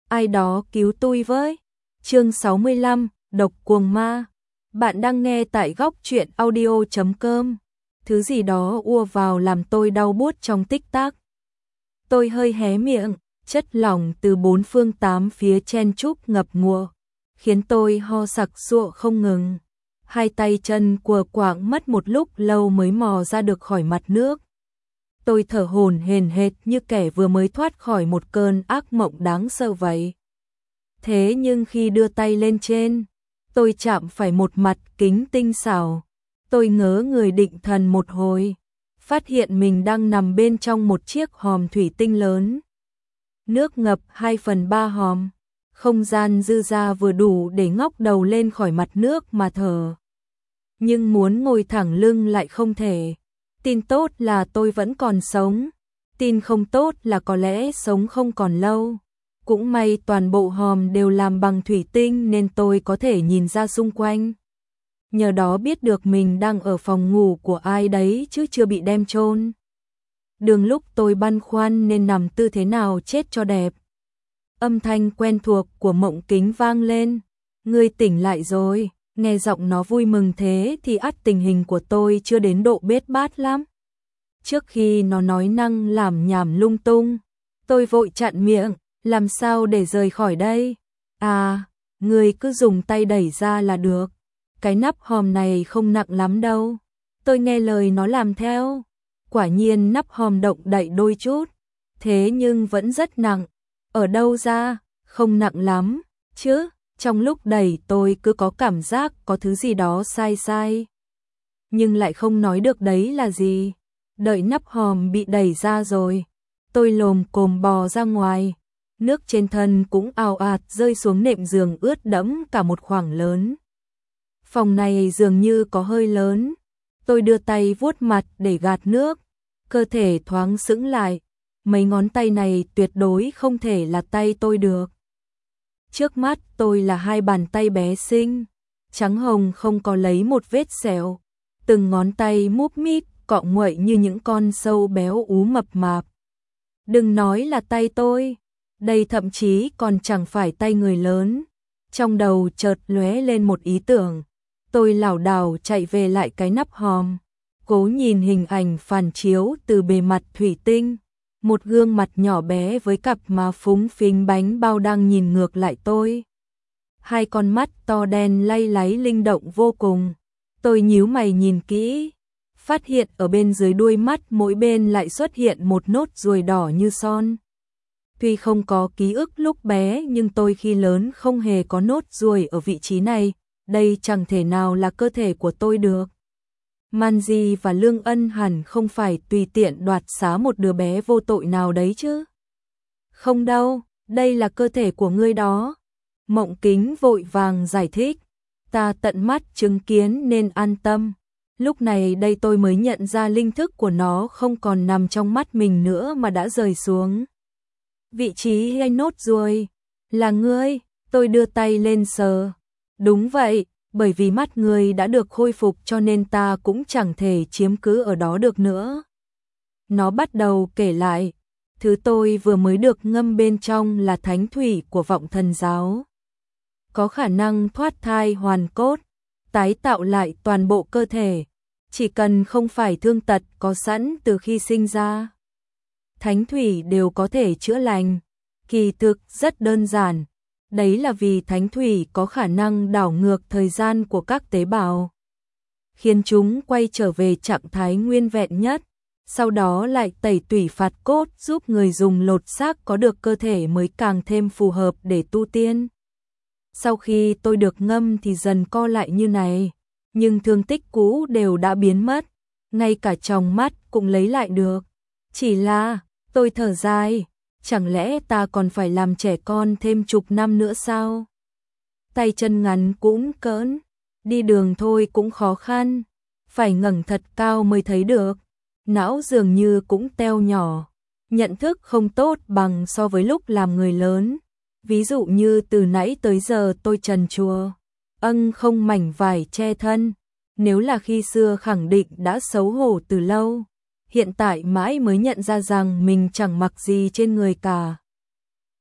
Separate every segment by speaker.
Speaker 1: ai đó cứu tôi với. Chương 65, Độc Cuồng Ma. Bạn đang nghe tại góc truyện audio.com. Thứ gì đó ùa vào làm tôi đau buốt trong tích tắc. Tôi hơi hé miệng, chất lỏng từ bốn phương tám phía chen chúc ngập ngụa, khiến tôi ho sặc sụa không ngừng. Hai tay chân của quạng mất một lúc lâu mới mò ra được khỏi mặt nước. Tôi thở hổn hển hệt như kẻ vừa mới thoát khỏi một cơn ác mộng đáng sợ vậy. Thế nhưng khi đưa tay lên trên, tôi chạm phải một mặt kính tinh xảo. Tôi ngớ người định thần một hồi, phát hiện mình đang nằm bên trong một chiếc hòm thủy tinh lớn. Nước ngập 2/3 hòm, không gian dư ra vừa đủ để ngóc đầu lên khỏi mặt nước mà thở. Nhưng muốn ngồi thẳng lưng lại không thể. Tin tốt là tôi vẫn còn sống, tin không tốt là có lẽ sống không còn lâu. Cũng may toàn bộ hòm đều làm bằng thủy tinh nên tôi có thể nhìn ra xung quanh. Nhờ đó biết được mình đang ở phòng ngủ của ai đấy chứ chưa bị đem chôn. Đường lúc tôi băn khoăn nên nằm tư thế nào chết cho đẹp. Âm thanh quen thuộc của Mộng Kính vang lên. Ngươi tỉnh lại rồi. Nghe giọng nó vui mừng thế thì ắt tình hình của tôi chưa đến độ bết bát lắm. Trước khi nó nói năng làm nhảm lung tung, tôi vội chặn miệng, làm sao để rời khỏi đây? À, người cứ dùng tay đẩy ra là được. Cái nắp hòm này không nặng lắm đâu. Tôi nghe lời nó làm theo. Quả nhiên nắp hòm động đậy đôi chút, thế nhưng vẫn rất nặng. Ở đâu ra? Không nặng lắm, chứ? Trong lúc đẩy tôi cứ có cảm giác có thứ gì đó sai sai. Nhưng lại không nói được đấy là gì. Đợi nắp hòm bị đẩy ra rồi, tôi lồm cồm bò ra ngoài. Nước trên thân cũng ào ạt rơi xuống nệm giường ướt đẫm cả một khoảng lớn. Phòng này dường như có hơi lớn. Tôi đưa tay vuốt mặt để gạt nước. Cơ thể thoáng sững lại. Mấy ngón tay này tuyệt đối không thể là tay tôi được. Trước mắt tôi là hai bàn tay bé xinh, trắng hồng không có lấy một vết sẹo. Từng ngón tay múp míp, cọ nguậy như những con sâu béo ú mập mạp. Đừng nói là tay tôi, đây thậm chí còn chẳng phải tay người lớn. Trong đầu chợt lóe lên một ý tưởng. Tôi lảo đảo chạy về lại cái nắp hòm, cố nhìn hình ảnh phản chiếu từ bề mặt thủy tinh. Một gương mặt nhỏ bé với cặp má phúng phính bánh bao đang nhìn ngược lại tôi. Hai con mắt to đen lay láy linh động vô cùng. Tôi nhíu mày nhìn kỹ, phát hiện ở bên dưới đuôi mắt mỗi bên lại xuất hiện một nốt ruồi đỏ như son. Tuy không có ký ức lúc bé nhưng tôi khi lớn không hề có nốt ruồi ở vị trí này. Đây chẳng thể nào là cơ thể của tôi được. Manji và Lương Ân hẳn không phải tùy tiện đoạt xá một đứa bé vô tội nào đấy chứ. Không đâu, đây là cơ thể của ngươi đó. Mộng Kính vội vàng giải thích. Ta tận mắt chứng kiến nên an tâm. Lúc này đây tôi mới nhận ra linh thức của nó không còn nằm trong mắt mình nữa mà đã rời xuống. Vị trí hay nốt ruồi? Là ngươi, tôi đưa tay lên sờ. Đúng vậy. Bởi vì mắt người đã được khôi phục cho nên ta cũng chẳng thể chiếm cứ ở đó được nữa. Nó bắt đầu kể lại, thứ tôi vừa mới được ngâm bên trong là thánh thủy của vọng thần giáo. Có khả năng thoát thai hoàn cốt, tái tạo lại toàn bộ cơ thể, chỉ cần không phải thương tật có sẵn từ khi sinh ra. Thánh thủy đều có thể chữa lành, kỳ thực rất đơn giản. Đấy là vì thánh thủy có khả năng đảo ngược thời gian của các tế bào, khiến chúng quay trở về trạng thái nguyên vẹn nhất, sau đó lại tẩy tủy phạt cốt giúp người dùng lột xác có được cơ thể mới càng thêm phù hợp để tu tiên. Sau khi tôi được ngâm thì dần co lại như này, nhưng thương tích cũ đều đã biến mất, ngay cả tròng mắt cũng lấy lại được. Chỉ là, tôi thở dài. Chẳng lẽ ta còn phải làm trẻ con thêm chục năm nữa sao? Tay chân ngắn cũng cỡn, đi đường thôi cũng khó khăn, phải ngẩng thật cao mới thấy được. Não dường như cũng teo nhỏ, nhận thức không tốt bằng so với lúc làm người lớn. Ví dụ như từ nãy tới giờ tôi trần truồng, không mảnh vải che thân. Nếu là khi xưa khẳng định đã xấu hổ từ lâu. Hiện tại mãi mới nhận ra rằng mình chẳng mặc gì trên người cả.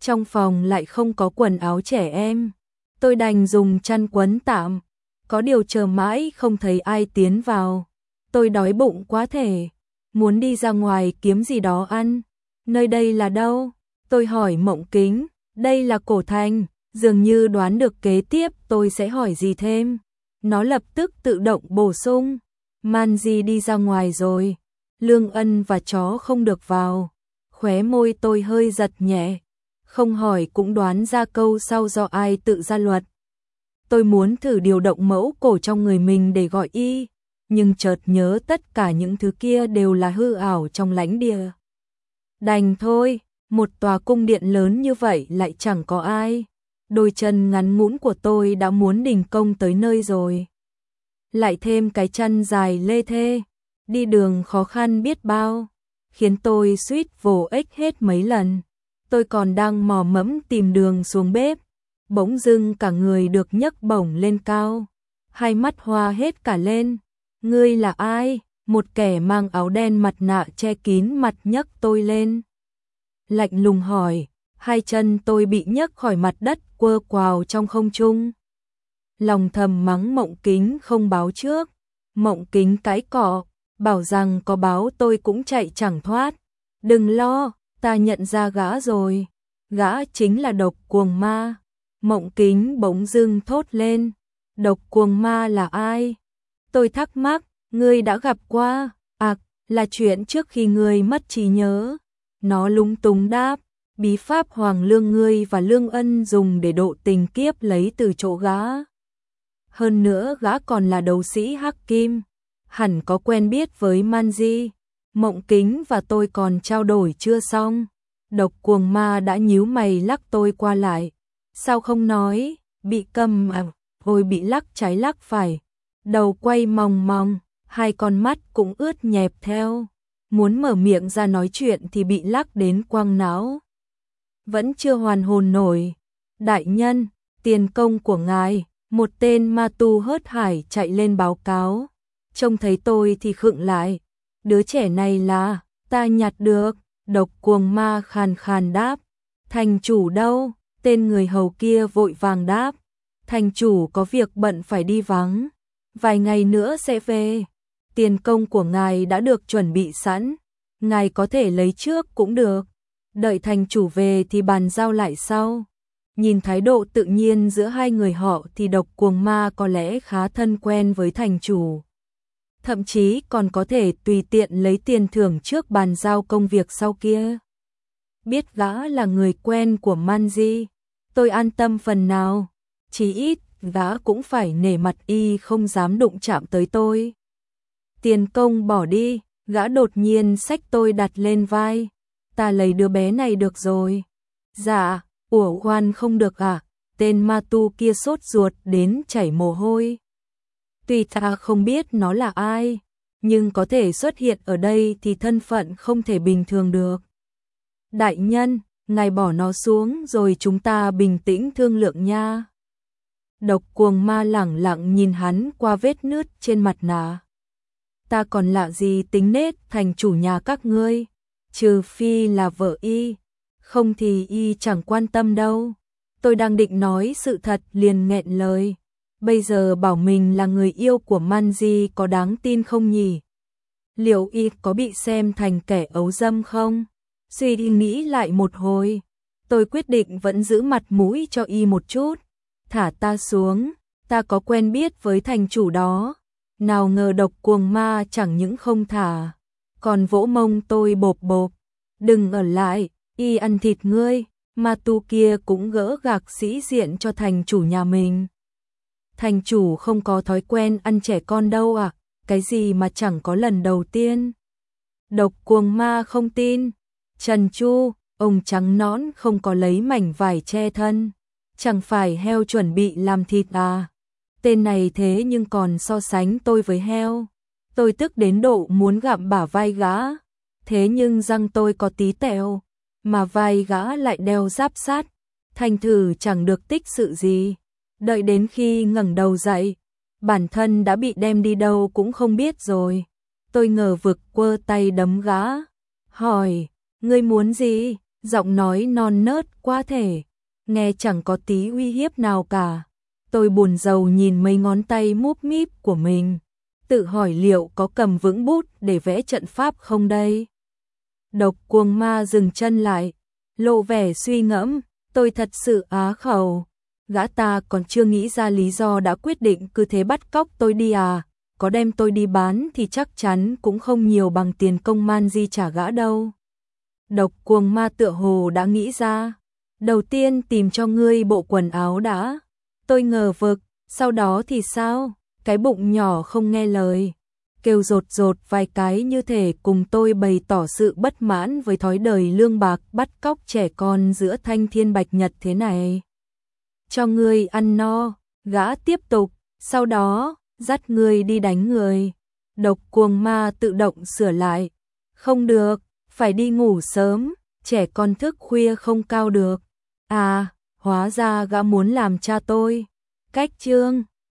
Speaker 1: Trong phòng lại không có quần áo trẻ em, tôi đành dùng chăn quấn tạm. Có điều chờ mãi không thấy ai tiến vào. Tôi đói bụng quá thể, muốn đi ra ngoài kiếm gì đó ăn. Nơi đây là đâu? Tôi hỏi Mộng Kính. Đây là cổ thành. Dường như đoán được kế tiếp tôi sẽ hỏi gì thêm. Nó lập tức tự động bổ sung. Manji đi ra ngoài rồi. Lương Ân và chó không được vào. Khóe môi tôi hơi giật nhẹ. Không hỏi cũng đoán ra câu sau do ai tự ra luật. Tôi muốn thử điều động mẫu cổ trong người mình để gọi y, nhưng chợt nhớ tất cả những thứ kia đều là hư ảo trong lãnh địa. Đành thôi, một tòa cung điện lớn như vậy lại chẳng có ai. Đôi chân ngắn ngủn của tôi đã muốn đình công tới nơi rồi. Lại thêm cái chân dài lê thê, đi đường khó khăn biết bao, khiến tôi suýt vồ ếch hết mấy lần. Tôi còn đang mò mẫm tìm đường xuống bếp, bỗng dưng cả người được nhấc bổng lên cao, hai mắt hoa hết cả lên. Ngươi là ai? Một kẻ mang áo đen mặt nạ che kín mặt nhấc tôi lên. Lạnh lùng hỏi, hai chân tôi bị nhấc khỏi mặt đất quơ quào trong không trung. Lòng thầm mắng Mộng Kính không báo trước. Mộng Kính cãi cọ, bảo rằng có báo tôi cũng chạy chẳng thoát. Đừng lo, ta nhận ra gã rồi. Gã chính là Độc Cuồng Ma. Mộng Kính bỗng dưng thốt lên. Độc Cuồng Ma là ai? Tôi thắc mắc, ngươi đã gặp qua? Là chuyện trước khi ngươi mất trí nhớ. Nó lúng túng đáp, bí pháp Hoàng Lương ngươi và Lương Ân dùng để độ tình kiếp lấy từ chỗ gã. Hơn nữa gã còn là đấu sĩ Hắc Kim, hẳn có quen biết với Manji. Mộng Kính và tôi còn trao đổi chưa xong. Độc Cuồng Ma đã nhíu mày lắc tôi qua lại. Sao không nói? Bị câm à? Ôi, bị lắc trái lắc phải. Đầu quay mòng mòng, hai con mắt cũng ướt nhẹp theo. Muốn mở miệng ra nói chuyện thì bị lắc đến quăng não. Vẫn chưa hoàn hồn nổi. Đại nhân, tiền công của ngài. Một tên ma tu hớt hải chạy lên báo cáo. Trông thấy tôi thì khựng lại. Đứa trẻ này là, ta nhặt được. Độc Cuồng Ma khàn khàn đáp. Thành chủ đâu? Tên người hầu kia vội vàng đáp. Thành chủ có việc bận phải đi vắng. Vài ngày nữa sẽ về. Tiền công của ngài đã được chuẩn bị sẵn. Ngài có thể lấy trước cũng được. Đợi thành chủ về thì bàn giao lại sau. Nhìn thái độ tự nhiên giữa hai người họ thì Độc Cuồng Ma có lẽ khá thân quen với thành chủ. Thậm chí còn có thể tùy tiện lấy tiền thưởng trước bàn giao công việc sau kia. Biết gã là người quen của Manji, tôi an tâm phần nào. Chí ít, gã cũng phải nể mặt y không dám đụng chạm tới tôi. Tiền công bỏ đi, gã đột nhiên xách tôi đặt lên vai. Ta lấy đứa bé này được rồi. Dạ, ủa oan không được à? Tên ma tu kia sốt ruột đến chảy mồ hôi. Tuy ta không biết nó là ai, nhưng có thể xuất hiện ở đây thì thân phận không thể bình thường được. Đại nhân, ngài bỏ nó xuống rồi chúng ta bình tĩnh thương lượng nha. Độc Cuồng Ma lẳng lặng nhìn hắn qua vết nứt trên mặt nạ. Ta còn lạ gì tính nết thành chủ nhà các ngươi, trừ phi là vợ y, không thì y chẳng quan tâm đâu. Tôi đang định nói sự thật liền nghẹn lời. Bây giờ bảo mình là người yêu của Manji có đáng tin không nhỉ? Liệu y có bị xem thành kẻ ấu dâm không? Suy nghĩ lại một hồi, tôi quyết định vẫn giữ mặt mũi cho y một chút. Thả ta xuống, ta có quen biết với thành chủ đó. Nào ngờ Độc Cuồng Ma chẳng những không thả, còn vỗ mông tôi bộp bộp. Đừng ở lại, y ăn thịt ngươi. Ma tu kia cũng gỡ gạc sĩ diện cho thành chủ nhà mình. Thành chủ không có thói quen ăn trẻ con đâu à? Cái gì mà chẳng có lần đầu tiên? Độc Cuồng Ma không tin. Trần Chu, ông trắng nõn không có lấy mảnh vải che thân. Chẳng phải heo chuẩn bị làm thịt à? Tên này thế nhưng còn so sánh tôi với heo. Tôi tức đến độ muốn gặm bả vai gã. Thế nhưng răng tôi có tí tẹo, mà vai gã lại đeo giáp sắt. Thành thử chẳng được tích sự gì. Đợi đến khi ngẩng đầu dậy, bản thân đã bị đem đi đâu cũng không biết rồi. Tôi ngờ vực quơ tay đấm gã. Hỏi, ngươi muốn gì? giọng nói non nớt quá thể, nghe chẳng có tí uy hiếp nào cả. Tôi buồn rầu nhìn mấy ngón tay múp míp của mình, tự hỏi liệu có cầm vững bút để vẽ trận pháp không đây. Độc Cuồng Ma dừng chân lại, lộ vẻ suy ngẫm, tôi thật sự á khẩu. Gã ta còn chưa nghĩ ra lý do đã quyết định cứ thế bắt cóc tôi đi à, có đem tôi đi bán thì chắc chắn cũng không nhiều bằng tiền công man di trả gã đâu. Độc Cuồng Ma tựa hồ đã nghĩ ra, đầu tiên tìm cho ngươi bộ quần áo đã. Tôi ngờ vực, sau đó thì sao? Cái bụng nhỏ không nghe lời, kêu rột rột vài cái như thể cùng tôi bày tỏ sự bất mãn với thói đời lương bạc bắt cóc trẻ con giữa thanh thiên bạch nhật thế này. Cho ngươi ăn no, gã tiếp tục, sau đó, dắt ngươi đi đánh người. Độc Cuồng Ma tự động sửa lại, không được, phải đi ngủ sớm, trẻ con thức khuya không cao được. À, hóa ra gã muốn làm cha tôi. Cách chương